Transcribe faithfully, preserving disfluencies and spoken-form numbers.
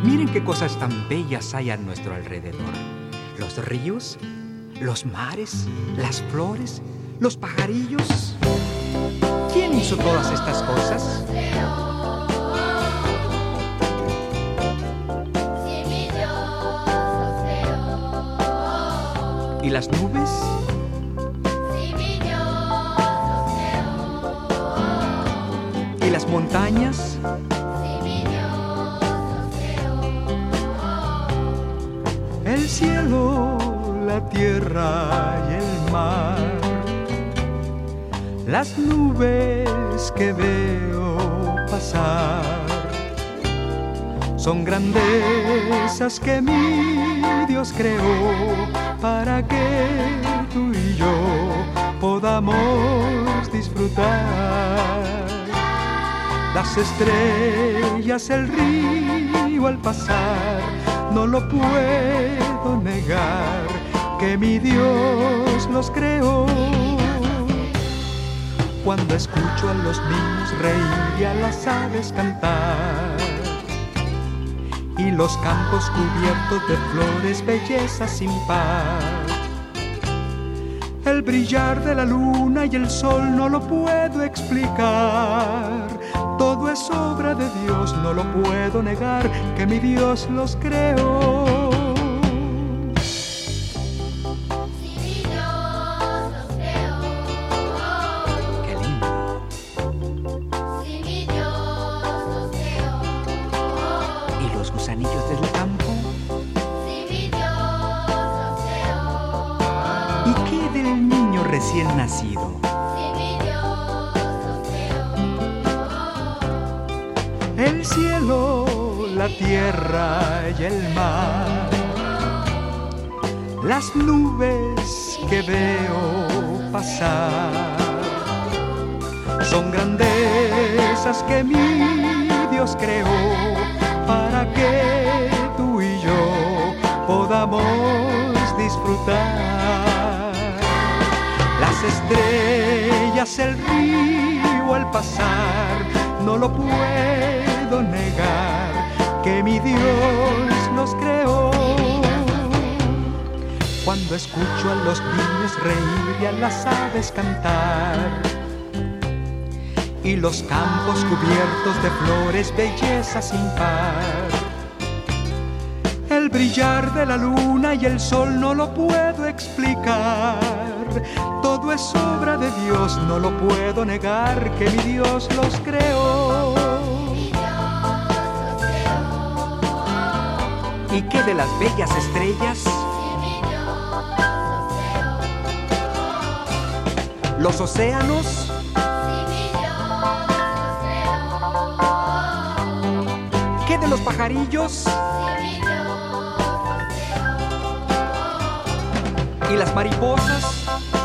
Miren qué cosas tan bellas hay a nuestro alrededor. Los ríos, los mares, las flores, los pajarillos. ¿Quién hizo todas estas cosas? ¿Y las nubes? ¿Y las montañas? El cielo, la tierra y el mar, las nubes que veo pasar, son grandezas que mi Dios creó para que tú y yo podamos disfrutar. Las estrellas, el río al pasar, no lo puedo negar, que mi Dios los creó. Cuando escucho a los niños reír y a las aves cantar, y los campos cubiertos de flores, belleza sin par, el brillar de la luna y el sol no lo puedo explicar. Todo es obra de Dios, no lo puedo negar, que mi Dios los creó. Si mi Dios los creó. ¡Qué lindo! Si mi Dios los creó. ¿Y los gusanillos del campo? Si mi Dios los creó. ¿Y qué del niño recién nacido? El cielo, la tierra y el mar, las nubes que veo pasar, son grandezas que mi Dios creó para que tú y yo podamos disfrutar. Las estrellas, el río al pasar, no lo puedo negar, que mi Dios los creó. Cuando escucho a los niños reír y a las aves cantar, y los campos cubiertos de flores, belleza sin par, el brillar de la luna y el sol no lo puedo explicar. Todo es obra de Dios, no lo puedo negar, que mi Dios los creó. ¿Y qué de las bellas estrellas? ¿Los océanos? ¿Qué de los pajarillos? ¿Y las mariposas?